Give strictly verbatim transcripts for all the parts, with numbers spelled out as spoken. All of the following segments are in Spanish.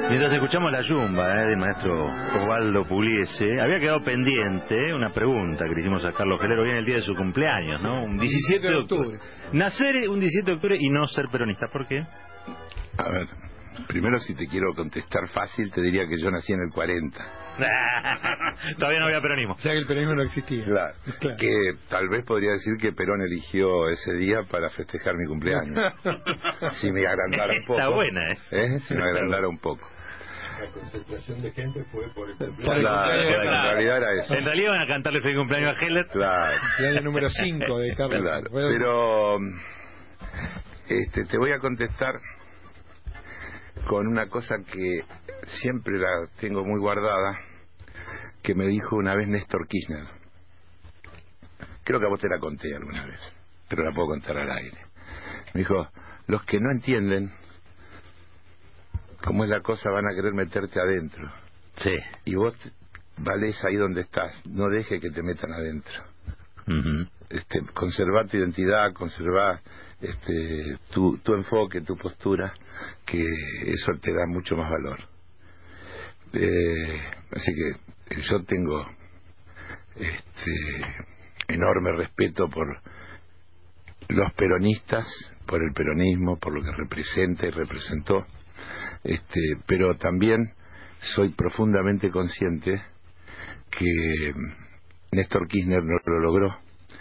Mientras escuchamos la yumba eh, del maestro Osvaldo Pugliese, había quedado pendiente una pregunta que le hicimos a Carlos Gelero. Viene el día de su cumpleaños, ¿no? Un diecisiete de octubre. Nacer un diecisiete de octubre y no ser peronista, ¿por qué? A ver, primero, si te quiero contestar fácil, te diría que yo nací en el cuarenta. Todavía no había peronismo. O sea que el peronismo no existía. Claro. Claro. Que tal vez podría decir que Perón eligió ese día para festejar mi cumpleaños. Si me agrandara un poco. Está buena, ¿eh? ¿eh? Si me agrandara un poco. La concentración de gente fue por el cumpleaños. Claro, en realidad era eso. En realidad van a cantarle feliz cumpleaños a Heller. Claro. El año número cinco de Carlos. Claro. Pero este, te voy a contestar con una cosa que siempre la tengo muy guardada, que me dijo una vez Néstor Kirchner. Creo que a vos te la conté alguna vez, pero la puedo contar al aire. Me dijo: los que no entienden cómo es la cosa van a querer meterte adentro. Sí. Y vos valés ahí donde estás, no deje que te metan adentro. Uh-huh. Este, conservar tu identidad, conservar este, tu, tu enfoque, tu postura, que eso te da mucho más valor. Eh, así que yo tengo este, enorme respeto por los peronistas, por el peronismo, por lo que representa y representó, este, pero también soy profundamente consciente que Néstor Kirchner no lo logró,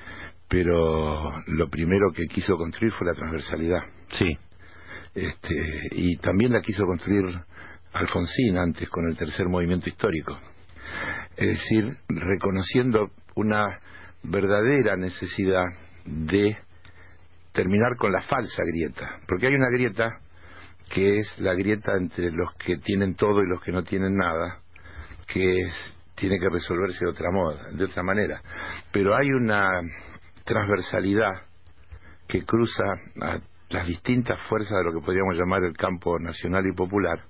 pero lo primero que quiso construir fue la transversalidad. Sí. Este, y también la quiso construir Alfonsín antes con el tercer movimiento histórico. Es decir, reconociendo una verdadera necesidad de terminar con la falsa grieta, porque hay una grieta que es la grieta entre los que tienen todo y los que no tienen nada, que es, tiene que resolverse de otra moda, de otra manera, pero hay una transversalidad que cruza a las distintas fuerzas de lo que podríamos llamar el campo nacional y popular,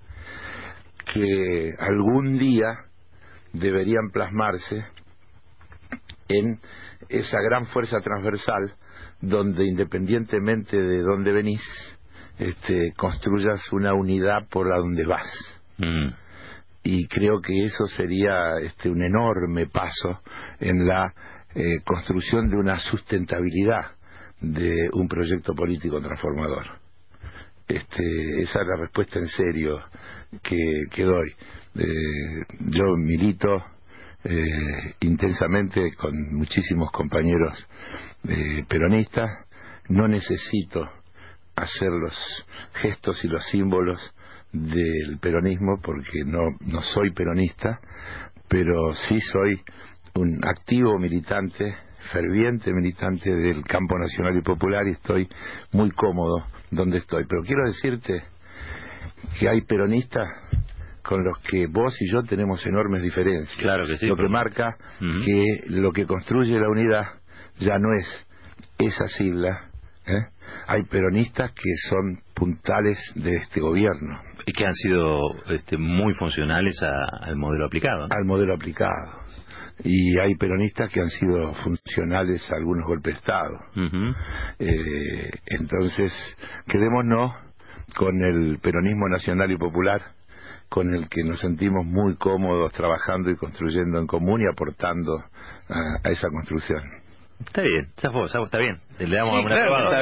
que algún día deberían plasmarse en esa gran fuerza transversal donde, independientemente de dónde venís, este, construyas una unidad por la donde vas. Mm. Y creo que eso sería este, un enorme paso en la eh, construcción de una sustentabilidad de un proyecto político transformador. Este, esa es la respuesta en serio que, que doy. Eh, yo milito eh, intensamente con muchísimos compañeros eh, peronistas. No necesito hacer los gestos y los símbolos del peronismo porque no, no soy peronista, pero sí soy un activo militante, ferviente militante del campo nacional y popular, y estoy muy cómodo donde estoy. Pero quiero decirte que hay peronistas con los que vos y yo tenemos enormes diferencias. Claro que sí. Lo que pero... marca uh-huh. que lo que construye la unidad ya no es esa sigla, ¿eh? Hay peronistas que son puntales de este gobierno. Y que han sido este, muy funcionales a, al modelo aplicado, ¿no? Al modelo aplicado. Y hay peronistas que han sido funcionales a algunos golpes de Estado. Uh-huh. Eh, entonces, quedémonos con el peronismo nacional y popular, con el que nos sentimos muy cómodos trabajando y construyendo en común y aportando a, a esa construcción. Está bien, Zafo, Zafo, está bien. Le damos sí, una claro, probada. está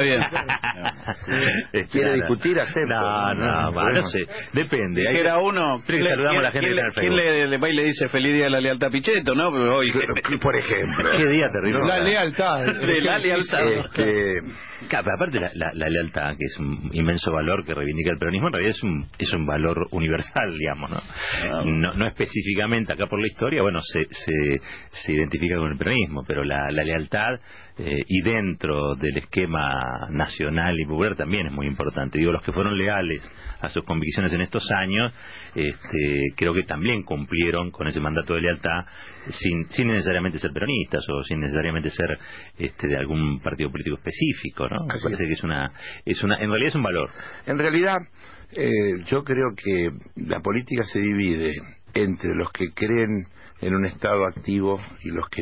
bien. ¿Quiere discutir? Acepto. No, no, no, no sé. Depende. Que era uno. Que saludamos a la gente ¿Quién, que está en ¿quién le, le va y le dice feliz día de la lealtad a Pichetto, no? Hoy, por ejemplo. ¿Qué día terrible? La lealtad. De la lealtad. Este... Claro, aparte la, la, la lealtad, que es un inmenso valor que reivindica el peronismo, en realidad es un es un valor universal, digamos, ¿no? Ah, no, no específicamente acá por la historia, bueno, se se, se identifica con el peronismo, pero la, la lealtad eh, y dentro del esquema nacional y popular también es muy importante. Digo, los que fueron leales a sus convicciones en estos años, este, creo que también cumplieron con ese mandato de lealtad sin sin necesariamente ser peronistas o sin necesariamente ser este de algún partido político específico, ¿no? Me Así parece es. que es una es una en realidad es un valor. En realidad eh, yo creo que la política se divide entre los que creen en un Estado activo y los que no,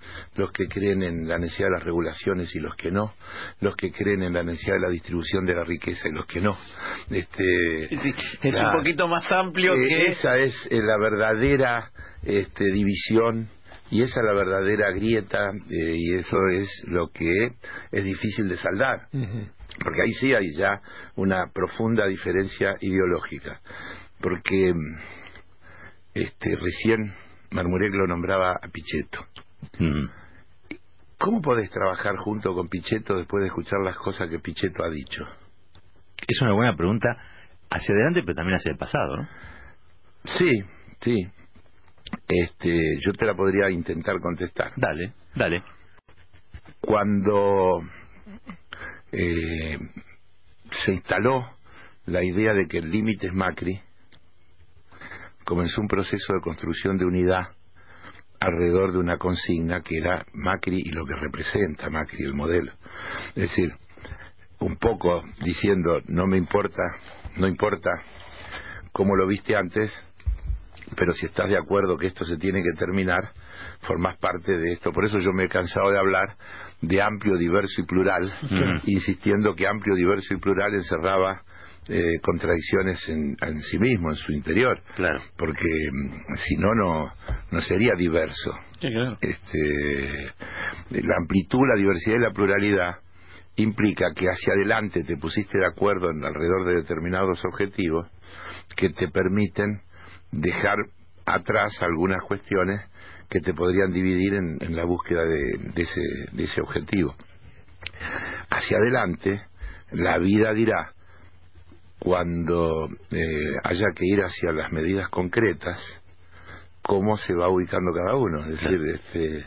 los que creen en la necesidad de las regulaciones y los que no, los que creen en la necesidad de la distribución de la riqueza y los que no. Este, sí, es la, un poquito más amplio eh, que... Esa es eh, la verdadera este, división y esa es la verdadera grieta eh, y eso es lo que es difícil de saldar. Uh-huh. Porque ahí sí hay ya una profunda diferencia ideológica. Porque este, recién Marmurek lo nombraba a Pichetto. Mm. ¿Cómo podés trabajar junto con Pichetto después de escuchar las cosas que Pichetto ha dicho? Es una buena pregunta hacia adelante, pero también hacia el pasado, ¿no? Sí, sí. Este, yo te la podría intentar contestar. Dale, dale. Cuando eh, se instaló la idea de que el límite es Macri, comenzó un proceso de construcción de unidad alrededor de una consigna que era Macri y lo que representa Macri, el modelo. Es decir, un poco diciendo, no me importa, no importa cómo lo viste antes, pero si estás de acuerdo que esto se tiene que terminar, formás parte de esto. Por eso yo me he cansado de hablar de amplio, diverso y plural, mm. insistiendo que amplio, diverso y plural encerraba eh, contradicciones en, en sí mismo, en su interior. Claro. Porque si no, no no sería diverso. Sí, claro. Este, la amplitud, la diversidad y la pluralidad implica que hacia adelante te pusiste de acuerdo en alrededor de determinados objetivos que te permiten dejar atrás algunas cuestiones que te podrían dividir en, en la búsqueda de, de, ese, de ese objetivo. Hacia adelante, la vida dirá, cuando eh, haya que ir hacia las medidas concretas, cómo se va ubicando cada uno. Es decir, este,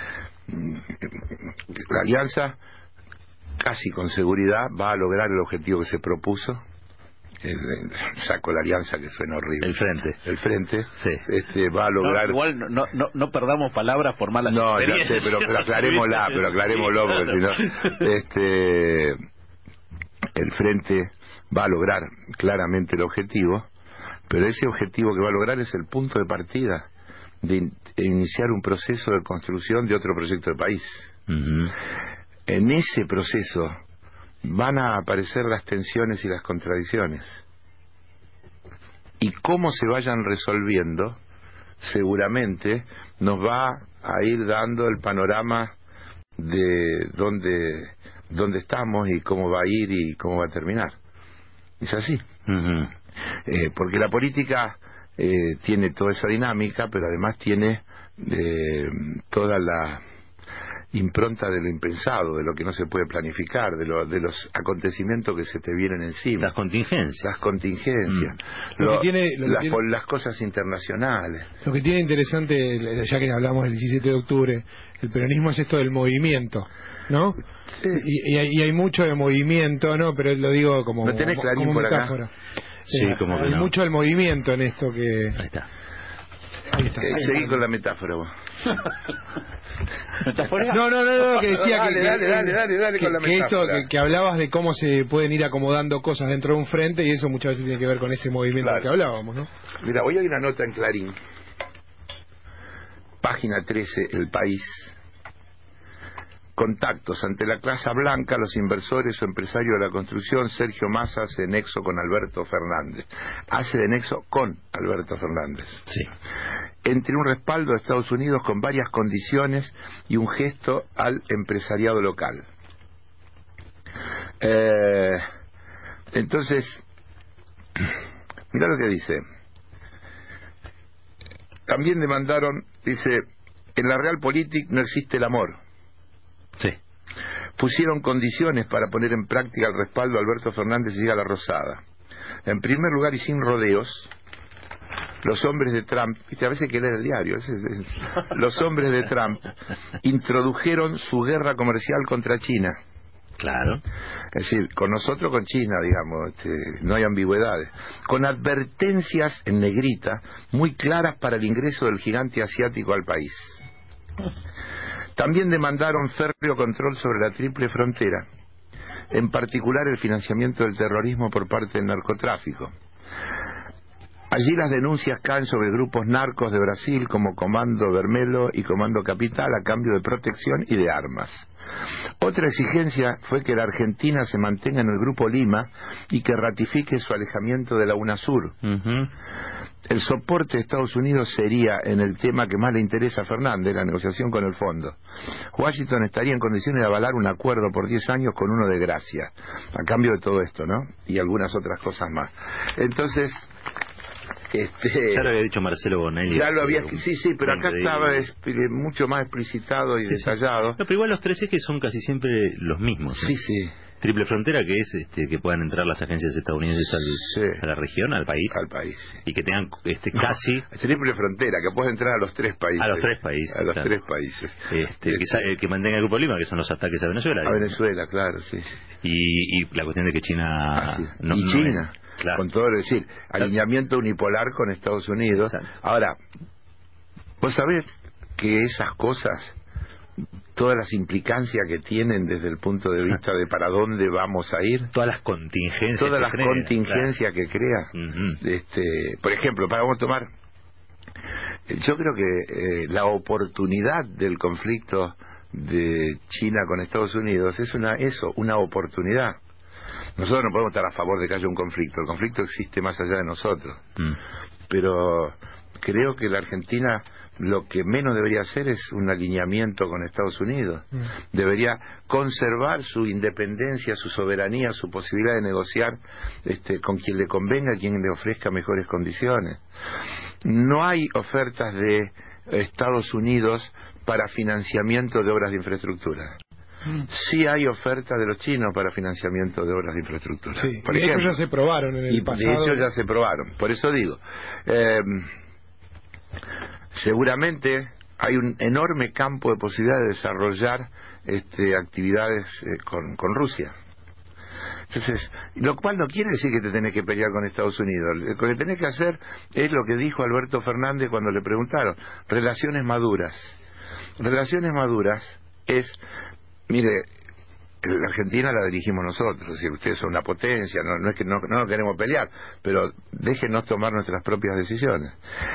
la alianza casi con seguridad va a lograr el objetivo que se propuso. El, el, saco la alianza que suena horrible. El frente. El frente. Sí. Este, va a lograr. No, igual no, no, no perdamos palabras por malas no, experiencias. No, ya sé, pero, pero aclarémosla, pero aclarémoslo, porque si no, este, el frente va a lograr claramente el objetivo, pero ese objetivo que va a lograr es el punto de partida de, in, de iniciar un proceso de construcción de otro proyecto de país. Uh-huh. En ese proceso van a aparecer las tensiones y las contradicciones. Y cómo se vayan resolviendo, seguramente nos va a ir dando el panorama de dónde, dónde estamos y cómo va a ir y cómo va a terminar. Es así. Uh-huh. Eh, porque la política eh, tiene toda esa dinámica, pero además tiene eh, toda la impronta de lo impensado, de lo que no se puede planificar, de, lo, de los acontecimientos que se te vienen encima. Las contingencias. Las contingencias. Mm. Lo, lo que tiene, lo las, que tiene, las cosas internacionales. Lo que tiene interesante, ya que hablamos del diecisiete de octubre, el peronismo es esto del movimiento, ¿no? Sí. Y, y, hay, y hay mucho de movimiento, ¿no? Pero lo digo como, ¿No tenés como, como por metáfora. Acá? Sí, eh, como hay que no. mucho del movimiento en esto que... Ahí está. Ahí está. Eh, ahí seguí está. con la metáfora vos. ¿Metáfora? No, no, no, no, que decía dale, que, dale, dale, dale, dale que, con la que esto, metáfora. que, que hablabas de cómo se pueden ir acomodando cosas dentro de un frente y eso muchas veces tiene que ver con ese movimiento Claro. que hablábamos, ¿no? Mira, hoy hay una nota en Clarín, página trece, El País. Contactos ante la clase blanca, los inversores o empresarios de la construcción. Sergio Massa hace de nexo con Alberto Fernández. Hace de nexo con Alberto Fernández. Sí. Entre un respaldo de Estados Unidos con varias condiciones y un gesto al empresariado local. Eh, entonces, mira lo que dice. También demandaron, dice, en la Realpolitik no existe el amor. Sí. Pusieron condiciones para poner en práctica el respaldo a Alberto Fernández y a la Rosada. En primer lugar, y sin rodeos, los hombres de Trump, viste, a veces hay que leer el diario, es, es, es, los hombres de Trump introdujeron su guerra comercial contra China. Claro. Es decir, con nosotros, con China, digamos, este, no hay ambigüedades. Con advertencias en negrita muy claras para el ingreso del gigante asiático al país. También demandaron férreo control sobre la triple frontera, en particular el financiamiento del terrorismo por parte del narcotráfico. Allí las denuncias caen sobre grupos narcos de Brasil como Comando Vermelho y Comando Capital a cambio de protección y de armas. Otra exigencia fue que la Argentina se mantenga en el Grupo Lima y que ratifique su alejamiento de la UNASUR. Uh-huh. El soporte de Estados Unidos sería en el tema que más le interesa a Fernández, la negociación con el fondo. Washington estaría en condiciones de avalar un acuerdo por diez años con uno de gracia, a cambio de todo esto, ¿no? Y algunas otras cosas más. Entonces... Este, ya lo había dicho Marcelo Bonelli. Ya lo había, sí, sí, pero acá estaba es, mucho más explicitado y sí, detallado. Sí. No, pero igual los tres ejes son casi siempre los mismos, ¿no? Sí, sí. Triple frontera, que es este, que puedan entrar las agencias estadounidenses al, sí. a la región, al país. Al país. Y que tengan este, casi... No, triple frontera, que pueda entrar a los tres países. A los tres países. A los claro. tres países. Este, este, que, que mantenga el Grupo Lima, que son los ataques a Venezuela. A Venezuela, claro, sí. sí. Y, y la cuestión de que China... Ah, sí. no, y no China. Es, claro. Con todo, es decir, alineamiento unipolar con Estados Unidos. Exacto. Ahora, vos sabés que esas cosas, todas las implicancias que tienen desde el punto de vista de para dónde vamos a ir, todas las contingencias, todas que las crea, contingencias claro. que crea, uh-huh. este, por ejemplo, para vamos a tomar, yo creo que eh, la oportunidad del conflicto de China con Estados Unidos es una eso, una oportunidad. Nosotros no podemos estar a favor de que haya un conflicto. El conflicto existe más allá de nosotros. Mm. Pero creo que la Argentina lo que menos debería hacer es un alineamiento con Estados Unidos. Mm. Debería conservar su independencia, su soberanía, su posibilidad de negociar este, con quien le convenga, quien le ofrezca mejores condiciones. No hay ofertas de Estados Unidos para financiamiento de obras de infraestructura. Sí hay ofertas de los chinos para financiamiento de obras de infraestructura. Sí, por y ejemplo, de hecho ya se probaron en el y pasado. de hecho ya se probaron. Por eso digo, eh, seguramente hay un enorme campo de posibilidad de desarrollar este, actividades eh, con, con Rusia. Entonces, lo cual no quiere decir que te tenés que pelear con Estados Unidos. Lo que tenés que hacer es lo que dijo Alberto Fernández cuando le preguntaron, relaciones maduras. Relaciones maduras es... Mire, la Argentina la dirigimos nosotros, es decir, ustedes son una potencia, no, no es que no, no nos queremos pelear, pero déjenos tomar nuestras propias decisiones.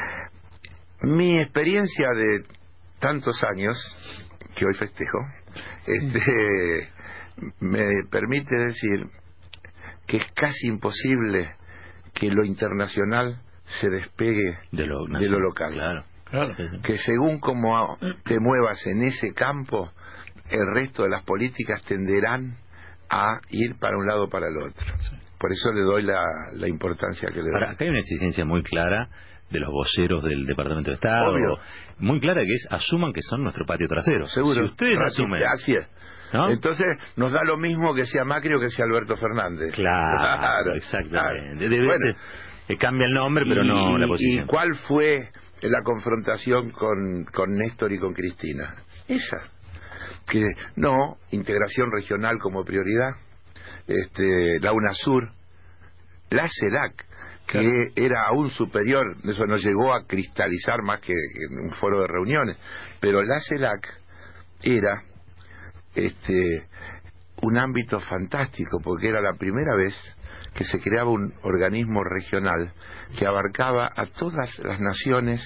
Mi experiencia de tantos años, que hoy festejo, este, me permite decir que es casi imposible que lo internacional se despegue de lo, de lo local. Claro, claro. Que según como te muevas en ese campo, el resto de las políticas tenderán a ir para un lado o para el otro. Sí. Por eso le doy la, la importancia que le doy. Ahora, acá hay una exigencia muy clara de los voceros del Departamento de Estado, obvio, muy clara, que es asuman que son nuestro patio trasero. Seguro. Si ustedes no, asumen... Así es. ¿No? Entonces nos da lo mismo que sea Macri o que sea Alberto Fernández. Claro, claro exactamente. Claro. Bueno, ser, cambia el nombre, pero y, no la posición. ¿Y cuál fue la confrontación con, con Néstor y con Cristina? Esa. Que no, integración regional como prioridad, este, la UNASUR, la CELAC, que claro. era aún superior, eso no llegó a cristalizar más que en un foro de reuniones, pero la CELAC era este, un ámbito fantástico, porque era la primera vez que se creaba un organismo regional que abarcaba a todas las naciones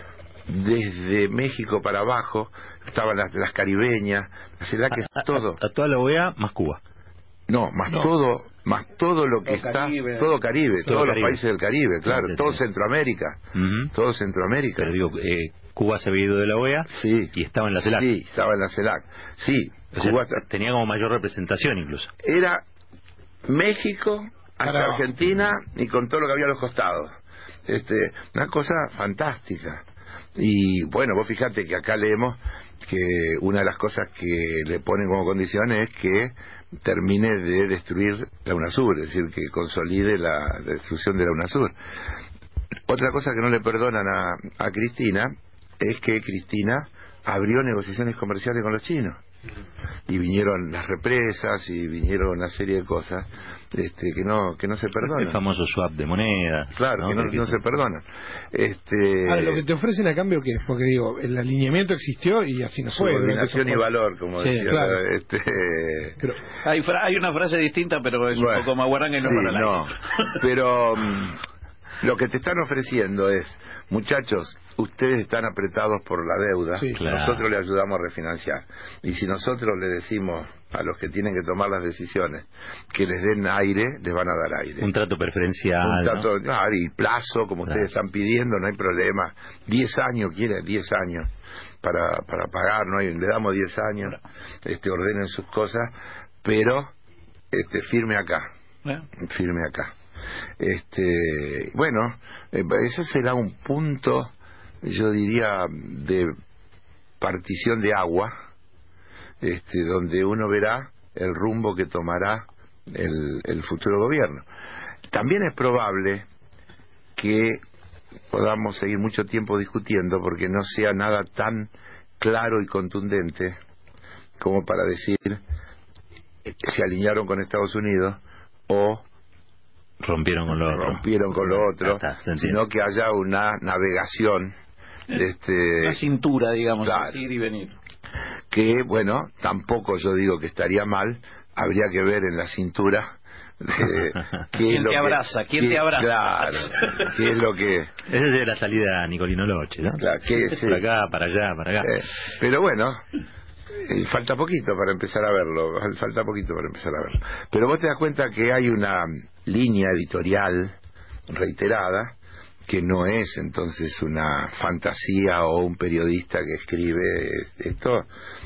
desde México para abajo, estaban las, las caribeñas, la CELAC es todo. A, a, a toda la O E A más Cuba. No, más no. todo, más todo lo que todo está, Caribe. todo Caribe, todo todos Caribe. los países del Caribe, claro, sí, sí, todo sí. Centroamérica, uh-huh. todo Centroamérica. Pero digo, eh, Cuba se había ido de la O E A sí. y estaba en la CELAC. Sí, estaba en la CELAC. Sí, o Cuba sea, tenía como mayor representación incluso. Era México hasta Caramba. Argentina y con todo lo que había a los costados. Este, una cosa fantástica. Y bueno, vos fíjate que acá leemos que una de las cosas que le ponen como condición es que termine de destruir la UNASUR, es decir, que consolide la destrucción de la UNASUR. Otra cosa que no le perdonan a, a Cristina es que Cristina abrió negociaciones comerciales con los chinos. Y vinieron las represas y vinieron una serie de cosas este, que no que no se perdonan. El famoso swap de monedas. Claro, ¿no? que no, no se perdonan. Este... Ahora, lo que te ofrecen a cambio, ¿qué es? Porque digo, el alineamiento existió y así no fue. Subordinación y valor, como sí, decía. Claro. Este... Pero hay, fra hay una frase distinta, pero es bueno, un poco más guaranga y no sí, para la no. Pero lo que te están ofreciendo es, muchachos, ustedes están apretados por la deuda, Sí, claro. nosotros les ayudamos a refinanciar. Y si nosotros le decimos a los que tienen que tomar las decisiones que les den aire, les van a dar aire. Un trato preferencial, Un trato, ¿no? claro, y plazo, como Claro. ustedes están pidiendo, no hay problema. Diez años, quiere diez años para para pagar, no hay, le damos diez años, este, ordenen sus cosas, pero este, firme acá, ¿Eh? firme acá. Este, bueno, eh, ese será un punto, yo diría, de partición de agua, este, donde uno verá el rumbo que tomará el, el futuro gobierno. También es probable que podamos seguir mucho tiempo discutiendo porque no sea nada tan claro y contundente como para decir eh, se alinearon con Estados Unidos o Rompieron con lo otro. rompieron con lo otro, Ya está, se entiende. sino que haya una navegación este, La cintura, digamos, claro. ir y venir. que, bueno, tampoco yo digo que estaría mal, habría que ver en la cintura eh, qué ¿Quién es lo te que- abraza? ¿Quién qué- te abraza? Claro, qué es lo que... Esa es de la salida a Nicolino Loche, ¿no? Claro, que, sí. Por acá, para allá, para acá. Eh, pero bueno, eh, falta poquito para empezar a verlo, falta poquito para empezar a verlo. Pero vos te das cuenta que hay una línea editorial reiterada que no es entonces una fantasía o un periodista que escribe esto,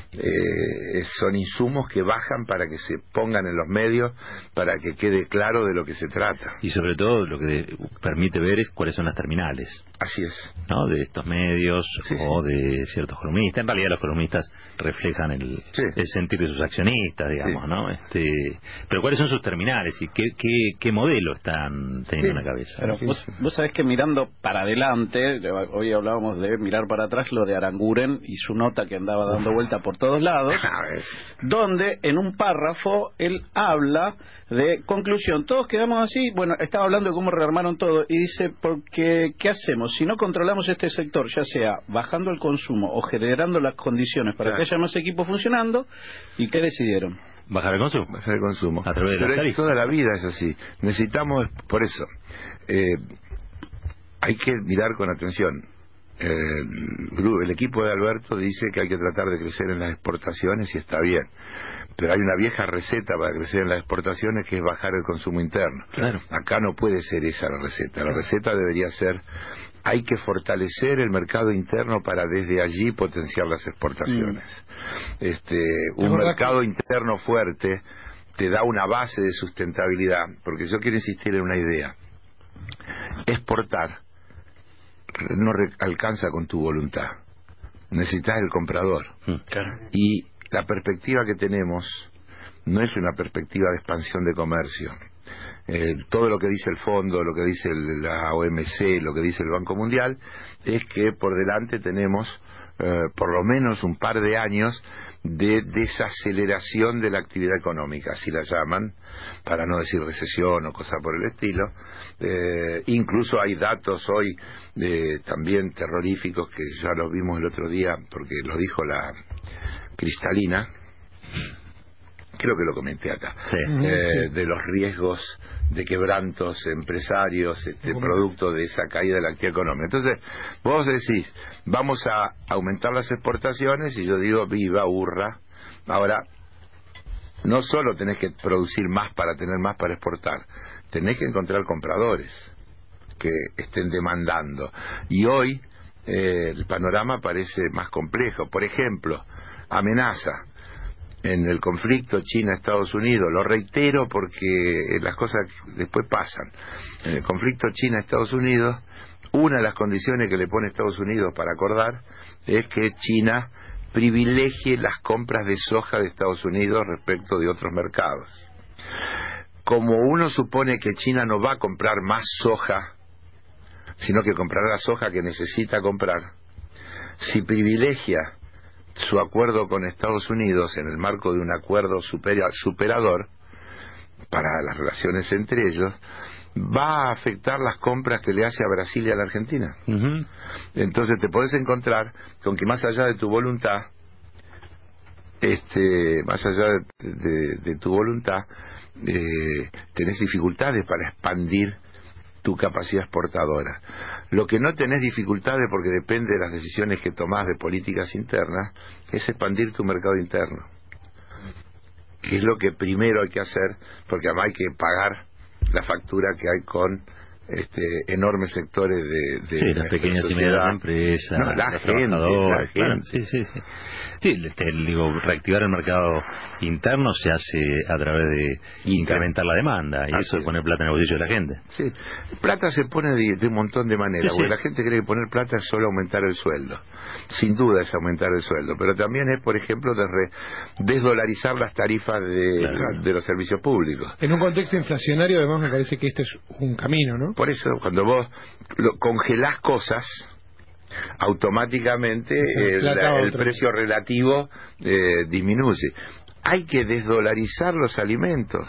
eh, son insumos que bajan para que se pongan en los medios, para que quede claro de lo que se trata. Y sobre todo lo que permite ver es cuáles son las terminales, Así es. ¿no? De estos medios Sí, o de ciertos columnistas. En realidad los columnistas reflejan el, Sí. el sentir de sus accionistas, digamos, Sí. ¿no? Este, pero cuáles son sus terminales y qué, qué, qué modelo están teniendo Sí. en la cabeza. Pero Sí, vos, sí. vos sabés que mirando para adelante, hoy hablábamos de mirar para atrás lo de Aranguren y su nota que andaba dando vuelta por todos lados, A ver. donde en un párrafo él habla de conclusión, todos quedamos así, bueno, estaba hablando de cómo rearmaron todo y dice, porque ¿qué hacemos? Si no controlamos este sector, ya sea bajando el consumo o generando las condiciones para Claro. que haya más equipos funcionando, ¿y qué decidieron? ¿Bajar el consumo? Bajar el consumo. A través de Pero las es tarifas. toda la vida es así. Necesitamos, por eso, eh, hay que mirar con atención. El, gru- el equipo de Alberto dice que hay que tratar de crecer en las exportaciones y está bien. Pero hay una vieja receta para crecer en las exportaciones que es bajar el consumo interno. Claro. Acá no puede ser esa la receta. La receta debería ser, hay que fortalecer el mercado interno para desde allí potenciar las exportaciones. Este, un verdad mercado que- interno fuerte te da una base de sustentabilidad, porque yo quiero insistir en una idea. Exportar no re- alcanza con tu voluntad. Necesitas el comprador. Mm. Y la perspectiva que tenemos no es una perspectiva de expansión de comercio. Eh, todo lo que dice el fondo, lo que dice el- la O M C, lo que dice el Banco Mundial, es que por delante tenemos eh, por lo menos un par de años de desaceleración de la actividad económica, así la llaman, para no decir recesión o cosa por el estilo. Eh, incluso hay datos hoy eh, también terroríficos que ya los vimos el otro día, porque lo dijo la Cristalina, creo que lo comenté acá, Sí. eh, Sí. de los riesgos de quebrantos empresarios, este, Ujú. producto de esa caída de la actividad económica. Entonces, vos decís, vamos a aumentar las exportaciones, y yo digo, viva, hurra. Ahora, no solo tenés que producir más para tener más para exportar, tenés que encontrar compradores que estén demandando. Y hoy eh, el panorama parece más complejo. Por ejemplo, amenaza en el conflicto China-Estados Unidos, lo reitero porque las cosas después pasan. En el conflicto China-Estados Unidos, una de las condiciones que le pone Estados Unidos para acordar es que China privilegie las compras de soja de Estados Unidos respecto de otros mercados. Como uno supone que China no va a comprar más soja, sino que comprará la soja que necesita comprar, si privilegia su acuerdo con Estados Unidos en el marco de un acuerdo supera- superador para las relaciones entre ellos, va a afectar las compras que le hace a Brasil y a la Argentina. Ujú. Entonces te podés encontrar con que más allá de tu voluntad, este, más allá de, de- de tu voluntad, eh, tenés dificultades para expandir tu capacidad exportadora. Lo que no tenés dificultades, porque depende de las decisiones que tomás de políticas internas, es expandir tu mercado interno, que es lo que primero hay que hacer, porque además hay que pagar la factura que hay con este enormes sectores de, de sí, las pequeñas y medianas empresas, no, la los gente, trabajadores, la gente. claro, sí, sí, sí. Sí, este, digo, reactivar el mercado interno se hace a través de incrementar la demanda, y Así eso es es. poner plata en el bolsillo de la gente. Sí, plata se pone de, de un montón de maneras, Sí, porque sí. la gente cree que poner plata es solo aumentar el sueldo. Sin duda es aumentar el sueldo, pero también es, por ejemplo, de re- desdolarizar las tarifas de, Claro. de los servicios públicos. En un contexto inflacionario, además, me parece que este es un camino, ¿no? Por eso, cuando vos lo, congelás cosas, automáticamente Esa eh, plata la- el otra. precio relativo eh, disminuye. Hay que desdolarizar los alimentos.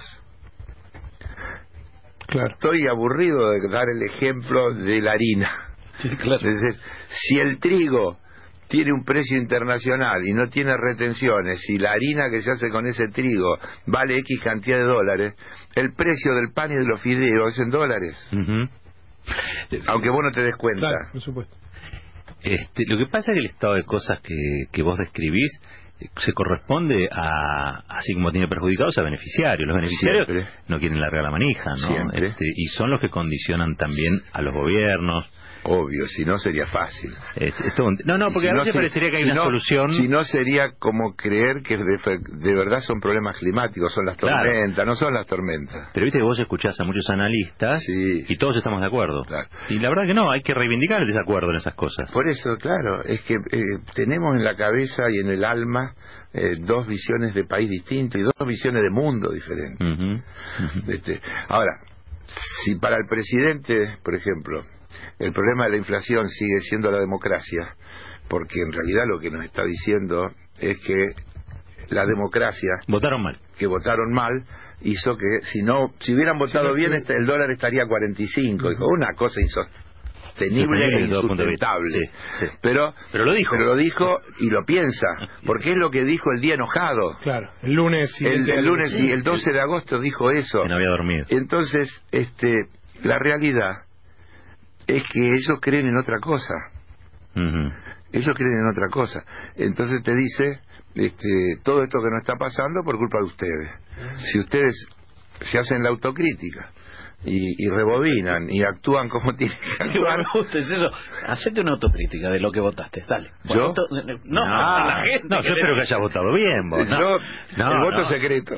Claro. Estoy aburrido de dar el ejemplo de la harina. Sí, claro. Es decir, si el trigo tiene un precio internacional y no tiene retenciones, y la harina que se hace con ese trigo vale X cantidad de dólares, el precio del pan y de los fideos es en dólares, Uh-huh. aunque vos no te des cuenta. Claro, por supuesto. Este, lo que pasa es que el estado de cosas que, que vos describís eh, se corresponde a, así como tiene perjudicados, a beneficiarios. Los beneficiarios Siempre. no quieren largar la manija, ¿no? Siempre. Este, y son los que condicionan también a los gobiernos. Obvio, si no sería fácil. Este, esto- no, no, Y porque si a veces se- parecería que hay si una no- solución. Si no sería como creer que de, de verdad son problemas climáticos, son las Claro. tormentas, no son las tormentas. Pero viste que vos escuchás a muchos analistas Sí. y todos estamos de acuerdo. Claro. Y la verdad que no, hay que reivindicar el desacuerdo en esas cosas. Por eso, claro, es que eh, tenemos en la cabeza y en el alma eh, dos visiones de país distintos y dos visiones de mundo diferentes. Ujú, ujú. Este, ahora, si para el presidente, por ejemplo, el problema de la inflación sigue siendo la democracia, porque en realidad lo que nos está diciendo es que la democracia Votaron mal. que votaron mal hizo que si no si hubieran votado bien este, el dólar estaría a cuarenta y cinco. Dijo, una cosa insostenible Sostenible e desde todo punto de vista. insustentable. Sí, sí. Pero, Pero lo dijo. pero lo dijo y lo piensa, porque es lo que dijo el día enojado. Claro. El lunes El, siguiente el al- lunes y el doce de agosto dijo eso. Que no había dormido. Entonces, este, la realidad es que ellos creen en otra cosa. Ujú. Ellos creen en otra cosa. Entonces te dice, este, todo esto que nos está pasando por culpa de ustedes. Si ustedes se hacen la autocrítica y, y rebobinan y actúan como tienen que Qué bueno, actuar. me gusta es eso. Hacete una autocrítica de lo que votaste. Dale. ¿Yo? to- no, Ah, la gente. no, yo espero que hayas votado bien, vos. No, Yo, no, el voto no. secreto.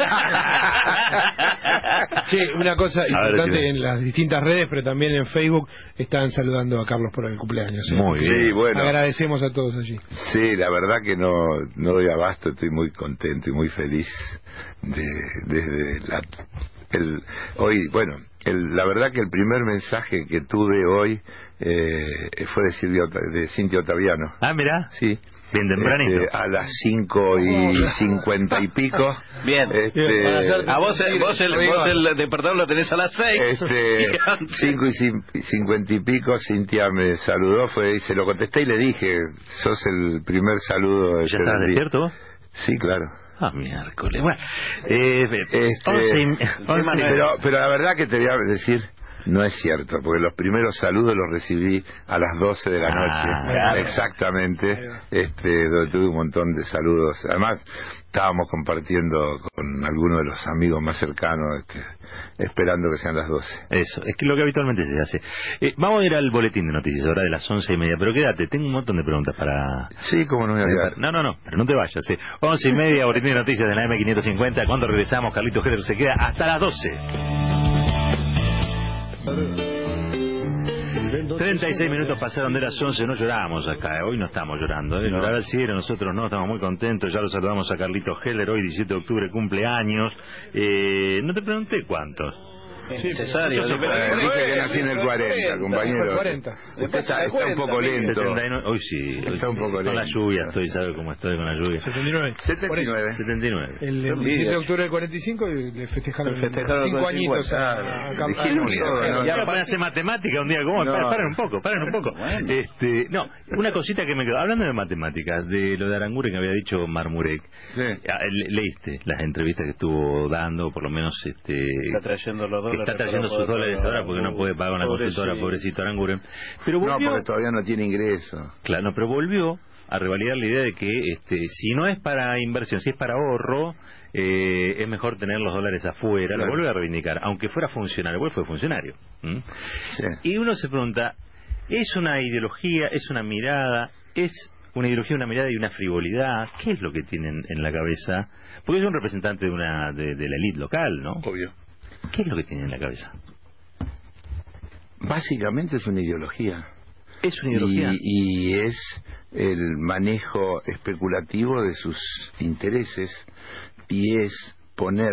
Sí, una cosa ver, importante decime. en las distintas redes, pero también en Facebook, están saludando a Carlos por el cumpleaños. ¿eh? Muy bien. Sí, bueno. Agradecemos a todos allí. Sí, la verdad que no, no doy abasto, estoy muy contento y muy feliz de, desde la, el, hoy, bueno, el, la verdad que el primer mensaje que tuve hoy eh, fue de, Silvia, Ota- de Cintia Ottaviano. Ah, mirá. Sí. Bien tempranito. Este, a las cinco y cincuenta y pico. Bien. Este, A vos, el- vos, el, vos el despertador lo tenés a las seis. Este, Y antes- cinco y cin- cincuenta y pico, Cintia me saludó, fue y se lo contesté y le dije, sos el primer saludo. ¿Ya que estás le di". despierto vos? Sí, claro. Ah, miércoles. Bueno, eh, Este, once y- once y- pero, pero la verdad que te voy a decir, no es cierto, porque los primeros saludos los recibí a las doce de la Ah, noche, claro. exactamente, este, donde tuve un montón de saludos. Además, estábamos compartiendo con algunos de los amigos más cercanos, este, esperando que sean las doce. Eso, es que lo que habitualmente se hace. Eh, vamos a ir al boletín de noticias ahora de las once y media, pero quédate, tengo un montón de preguntas para... Sí, cómo no voy a olvidar. No, no, no, pero no te vayas. Eh. Once y media, boletín de noticias de la M quinientos cincuenta. Cuando regresamos, Carlitos Heller se queda hasta las doce. treinta y seis minutos pasaron de las once, no lloramos acá, eh. Hoy no estamos llorando, ¿eh? La verdad sí, era, nosotros no, estamos muy contentos, ya lo saludamos a Carlitos Heller, hoy diecisiete de octubre, cumpleaños. Eh, no te pregunté cuántos. Necesario. Eh, dice que nací en el cuarenta, compañero. cuarenta. Usted está, está un poco lento. setenta y nueve, hoy sí, hoy Está un sí. poco Con la lento. lluvia estoy, ¿sabe cómo estoy con la lluvia? setenta y nueve. setenta y nueve. setenta y nueve. El, el Envidia. diecisiete de octubre del cuarenta y cinco y le festejaron, Le festejaron cinco con añitos cincuenta. a, a, a, Dijimos a- todo, ¿no? a- Ya para hacer matemática un día, ¿cómo? No. Paren, paren un poco, paren un poco. Bueno. Este, no, una cosita que me quedó, hablando de matemáticas, de lo de Aranguren que había dicho Marmurek. Sí. Ah, le- leíste las entrevistas que estuvo dando, por lo menos este Está trayendo los dos. está trayendo sus dólares ahora porque no puede pagar una consultora, pobrecito Aranguren. Pero volvió, no, porque todavía no tiene ingreso. Claro, no, pero volvió a revalidar la idea de que este, si no es para inversión, si es para ahorro, eh, es mejor tener los dólares afuera. Claro. Lo vuelve a reivindicar, aunque fuera funcionario, porque fue funcionario. ¿Mm? Sí. Y uno se pregunta, ¿es una ideología, es una mirada, es una ideología, una mirada y una frivolidad? ¿Qué es lo que tienen en la cabeza? Porque es un representante de una de, de la élite local, ¿no? Obvio. ¿Qué es lo que tienen en la cabeza? Básicamente es una ideología. Es una ideología. Y, y es el manejo especulativo de sus intereses, y es poner,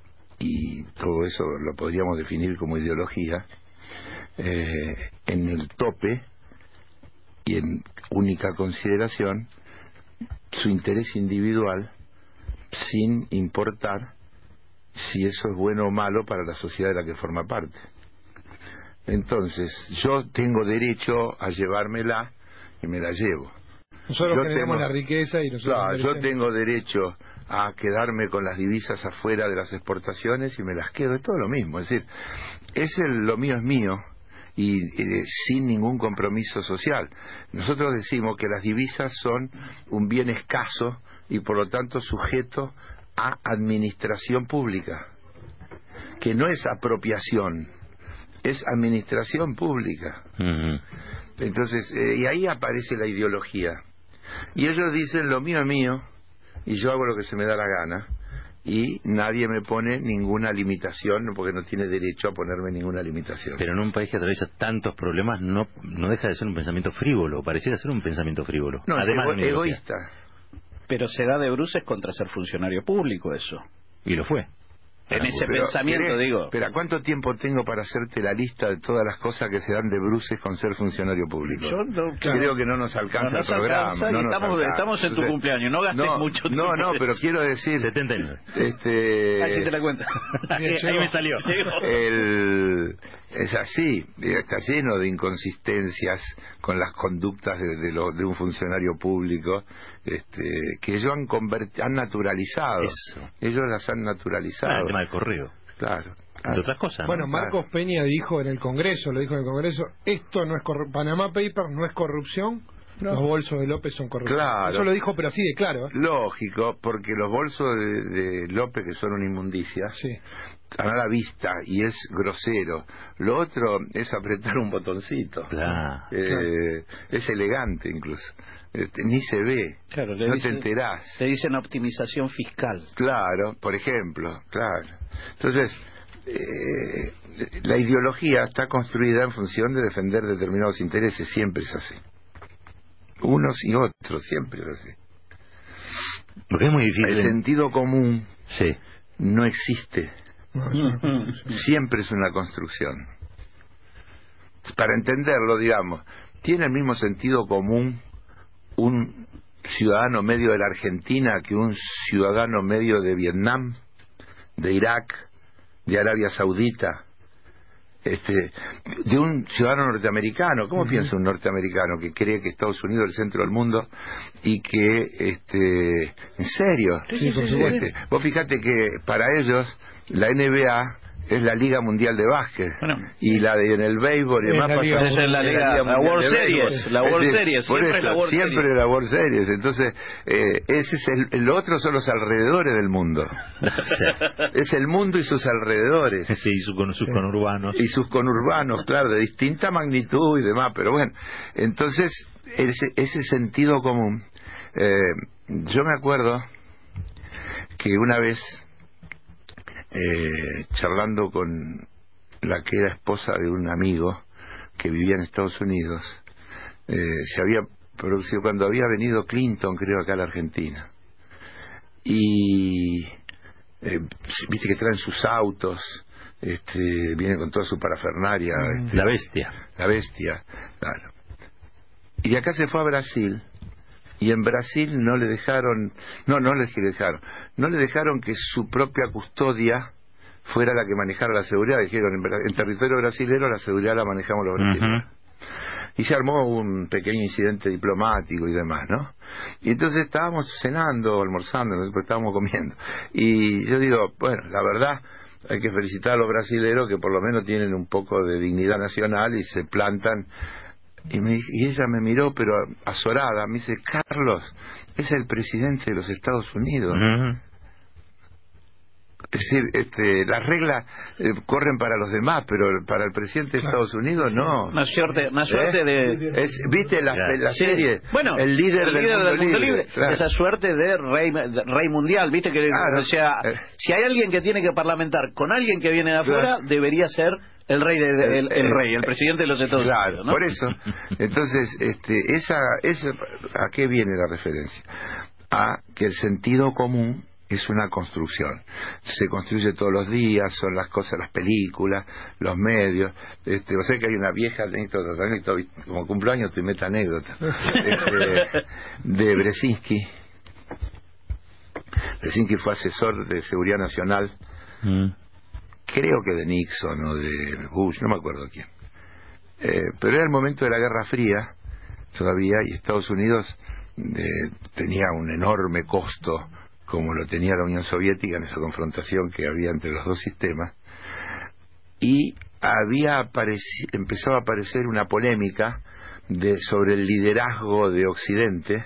y todo eso lo podríamos definir como ideología, eh, en el tope y en única consideración su interés individual, sin importar si eso es bueno o malo para la sociedad de la que forma parte. Entonces, yo tengo derecho a llevármela y me la llevo. Nosotros yo generamos tengo, la riqueza y nosotros... Claro, yo tengo derecho a quedarme con las divisas afuera de las exportaciones y me las quedo, es todo lo mismo. Es decir, es el, lo mío es mío y eh, sin ningún compromiso social. Nosotros decimos que las divisas son un bien escaso y por lo tanto sujeto a administración pública, que no es apropiación, es administración pública. Uh-huh. Entonces, eh, y ahí aparece la ideología. Y ellos dicen, lo mío es mío, y yo hago lo que se me da la gana, y nadie me pone ninguna limitación, porque no tiene derecho a ponerme ninguna limitación. Pero en un país que atraviesa tantos problemas, no no deja de ser un pensamiento frívolo, pareciera ser un pensamiento frívolo. No, además ego- de egoísta. Pero se da de bruces contra ser funcionario público eso. Y lo fue. En ese pero, pensamiento, ¿querés? digo. Pero ¿cuánto tiempo tengo para hacerte la lista de todas las cosas que se dan de bruces con ser funcionario público? Yo no, claro. Creo que no nos alcanza no nos el programa. Alcanza no y nos estamos, alcanza. estamos en tu Entonces, cumpleaños, no gastes no, mucho tiempo. No, no, pero quiero decir... setenta y nueve. Este, Ahí sí te la cuento. ahí, ahí me salió. El, es así, está lleno de inconsistencias con las conductas de, de, lo, de un funcionario público, este, que ellos han, converti- han naturalizado. Eso. Ellos las han naturalizado. Ah, el tema del correo. Claro. Entre otras cosas. Bueno, ¿no? Marcos Claro. Peña dijo en el Congreso, lo dijo en el Congreso, esto no es corrupción, Panamá Papers no es corrupción, no. Los bolsos de López son corrupción. Claro. Eso lo dijo, pero así de claro. ¿eh? Lógico, porque los bolsos de, de López, que son una inmundicia, Sí. están a la vista y es grosero. Lo otro es apretar un botoncito. Claro. Eh, Claro. Es elegante incluso. Este, ni se ve. Claro, le no dicen, te enterás. Te dicen optimización fiscal. Claro, por ejemplo, claro. Entonces, eh, la ideología está construida en función de defender determinados intereses, siempre es así. Unos y otros, siempre es así. Porque es muy difícil. El sentido común Sí. no existe. No, eso no- Siempre es una construcción. Para entenderlo, digamos, ¿tiene el mismo sentido común un ciudadano medio de la Argentina que un ciudadano medio de Vietnam, de Irak, de Arabia Saudita, este, de un ciudadano norteamericano? ¿Cómo uh-huh. piensa un norteamericano que cree que Estados Unidos es el centro del mundo y que, este, en serio? Sí, por supuesto. Este, vos fíjate que para ellos la N B A es la Liga Mundial de Básquet, bueno, y la de en el béisbol y es demás la Liga, pasa, esa es la Liga, la, la World Series, la World decir, Series, por siempre esto, la World siempre Series. la World Series. Entonces, eh, ese es el, el otro son los alrededores del mundo. Es el mundo y sus alrededores. Sí, y su, con sus sí. conurbanos. Y sus conurbanos, claro, de distinta magnitud y demás, pero bueno, entonces, ese, ese sentido común. Eh, yo me acuerdo que una vez, eh, charlando con la que era esposa de un amigo que vivía en Estados Unidos, eh, se había producido cuando había venido Clinton, creo, acá a la Argentina, y eh, viste que traen sus autos, este, viene con toda su parafernalia, mm, este, la bestia la bestia, claro. Y de acá se fue a Brasil, y en Brasil no le dejaron, no, no le dejaron, no le dejaron que su propia custodia fuera la que manejara la seguridad. Dijeron, en, en territorio brasilero la seguridad la manejamos los brasileños. Uh-huh. Y se armó un pequeño incidente diplomático y demás, ¿no? Y entonces estábamos cenando, almorzando, no sé, pero estábamos comiendo. Y yo digo, bueno, la verdad, hay que felicitar a los brasileros que por lo menos tienen un poco de dignidad nacional y se plantan. Y, me, y ella me miró, pero azorada, me dice, Carlos, es el presidente de los Estados Unidos. Uh-huh. Es decir, este, las reglas eh, corren para los demás, pero para el presidente de Estados Unidos no. Una suerte, una suerte ¿Eh? de... Es, ¿Viste la, la sí. serie? Bueno, el líder, el del, líder mundo del mundo libre. libre. Claro. Esa suerte de rey, de rey mundial, ¿viste? Que, claro. O sea, eh. si hay alguien que tiene que parlamentar con alguien que viene de afuera, claro, debería ser el rey, de, de, el, el, el rey, el presidente de los Estados claro, Unidos, ¿no? Por eso. Entonces, este, esa, esa, ¿a qué viene la referencia? A que el sentido común es una construcción, se construye todos los días, son las cosas, las películas, los medios. Este, o sea que hay una vieja anécdota, como cumpleaños te meta anécdota, este, de Brzezinski. Brzezinski fue asesor de seguridad nacional, mm. creo que de Nixon o de Bush, no me acuerdo quién. Eh, pero era el momento de la Guerra Fría todavía, y Estados Unidos eh, tenía un enorme costo, como lo tenía la Unión Soviética en esa confrontación que había entre los dos sistemas, y había apareci- empezado a aparecer una polémica de, sobre el liderazgo de Occidente,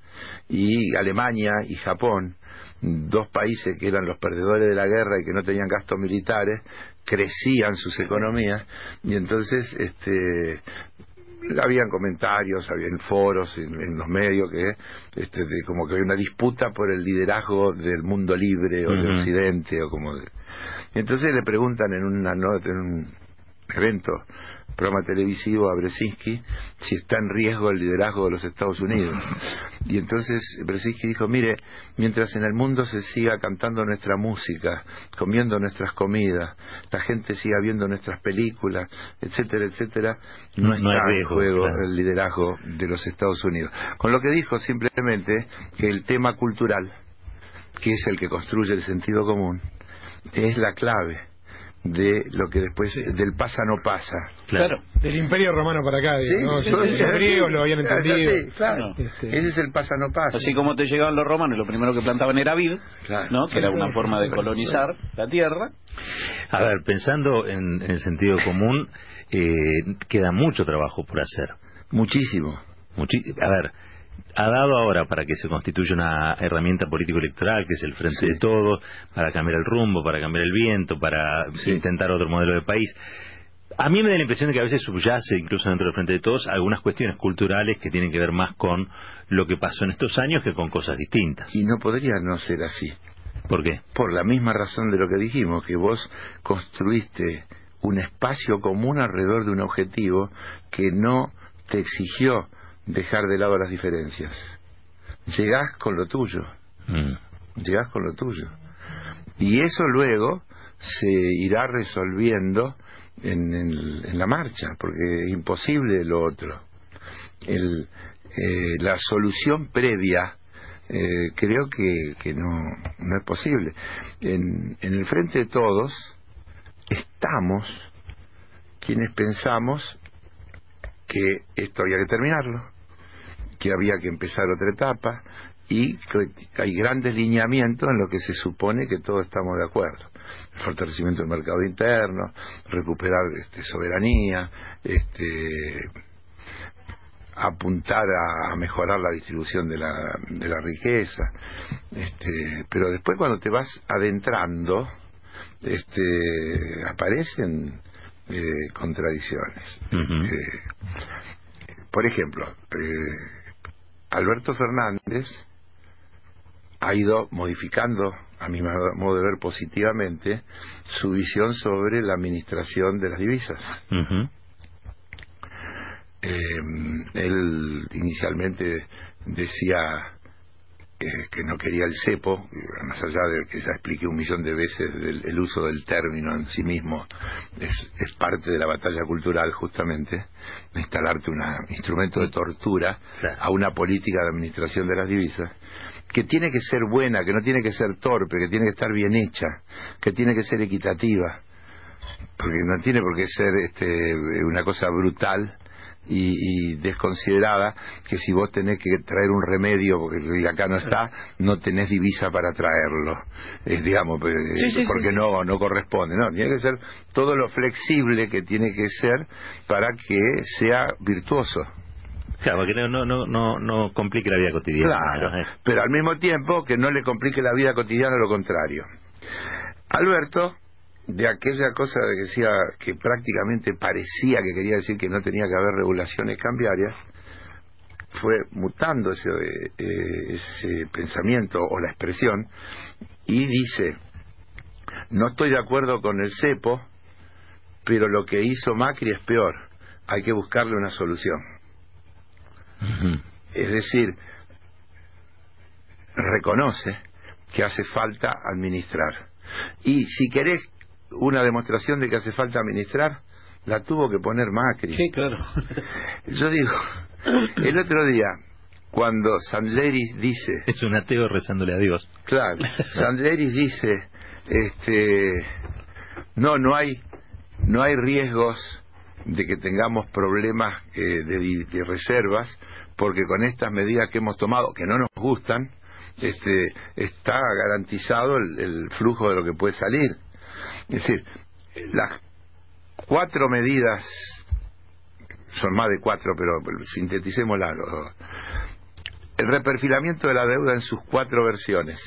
y Alemania y Japón, dos países que eran los perdedores de la guerra y que no tenían gastos militares, crecían sus economías, y entonces este habían comentarios, habían foros en, en los medios que este, de, como que había una disputa por el liderazgo del mundo libre o uh-huh. de Occidente o como de... y entonces le preguntan en, una, ¿no? en un evento, programa televisivo, a Brzezinski si está en riesgo el liderazgo de los Estados Unidos, y entonces Brzezinski dijo, mire, mientras en el mundo se siga cantando nuestra música, comiendo nuestras comidas, la gente siga viendo nuestras películas, etcétera, etcétera, no, no está no riesgo, en juego claro. el liderazgo de los Estados Unidos. Con lo que dijo simplemente que el tema cultural, que es el que construye el sentido común, es la clave de lo que después del pasa no pasa, claro, del Imperio Romano para acá, sí, ¿no? sí, Los sí, griegos sí, lo habían entendido, sí, claro. Este... ese es el pasa no pasa. Así como te llegaban los romanos y lo primero que plantaban era vid, claro, ¿no? Que era una forma de colonizar la tierra. A ver, pensando en, en el sentido común, eh, queda mucho trabajo por hacer, muchísimo. Muchi- a ver, ha dado ahora para que se constituya una herramienta político-electoral, que es el Frente sí. de Todos, para cambiar el rumbo, para cambiar el viento, para sí. intentar otro modelo de país. A mí me da la impresión de que a veces subyace, incluso dentro del Frente de Todos, algunas cuestiones culturales que tienen que ver más con lo que pasó en estos años que con cosas distintas. Y no podría no ser así. ¿Por qué? Por la misma razón de lo que dijimos, que vos construiste un espacio común alrededor de un objetivo que no te exigió dejar de lado las diferencias. Llegás con lo tuyo. Mm. Llegás con lo tuyo. Y eso luego se irá resolviendo en, en, en la marcha, porque es imposible lo otro. El, eh, la solución previa eh, creo que, que no, no es posible. En, en el Frente de Todos estamos quienes pensamos que esto había que terminarlo, que había que empezar otra etapa, y que hay grandes lineamientos en lo que se supone que todos estamos de acuerdo: el fortalecimiento del mercado interno, recuperar este, soberanía, este, apuntar a, a mejorar la distribución de la, de la riqueza, este, pero después cuando te vas adentrando este, aparecen eh, contradicciones. Uh-huh. eh, por ejemplo, eh, Alberto Fernández ha ido modificando, a mi modo de ver positivamente, su visión sobre la administración de las divisas. Uh-huh. Eh, él inicialmente decía eh, que no quería el cepo, más allá de que ya expliqué un millón de veces el, el uso del término en sí mismo es, es parte de la batalla cultural, justamente, de instalarte un instrumento de tortura a una política de administración de las divisas, que tiene que ser buena, que no tiene que ser torpe, que tiene que estar bien hecha, que tiene que ser equitativa, porque no tiene por qué ser este, una cosa brutal y, y desconsiderada, que si vos tenés que traer un remedio porque acá no está, no tenés divisa para traerlo, eh, digamos, eh, sí, sí, porque sí, sí. no no corresponde, no, tiene que ser todo lo flexible que tiene que ser para que sea virtuoso. Claro, que no, no, no, no, no complique la vida cotidiana. Claro, ¿eh? pero al mismo tiempo que no le complique la vida cotidiana, lo contrario. Alberto, de aquella cosa que decía que prácticamente parecía que quería decir que no tenía que haber regulaciones cambiarias, fue mutando ese, eh, ese pensamiento o la expresión y dice: no estoy de acuerdo con el cepo, pero lo que hizo Macri es peor, hay que buscarle una solución. Uh-huh. Es decir, reconoce que hace falta administrar. Y si querés una demostración de que hace falta administrar, la tuvo que poner Macri. Sí, claro. Yo digo, el otro día, cuando Sandleris dice... Es un ateo rezándole a Dios. Claro, Sandleris dice, este, no, no hay, no hay riesgos de que tengamos problemas eh, de, de reservas, porque con estas medidas que hemos tomado, que no nos gustan, este, está garantizado el, el flujo de lo que puede salir. Es decir, las cuatro medidas, son más de cuatro, pero sinteticémosla. El reperfilamiento de la deuda en sus cuatro versiones.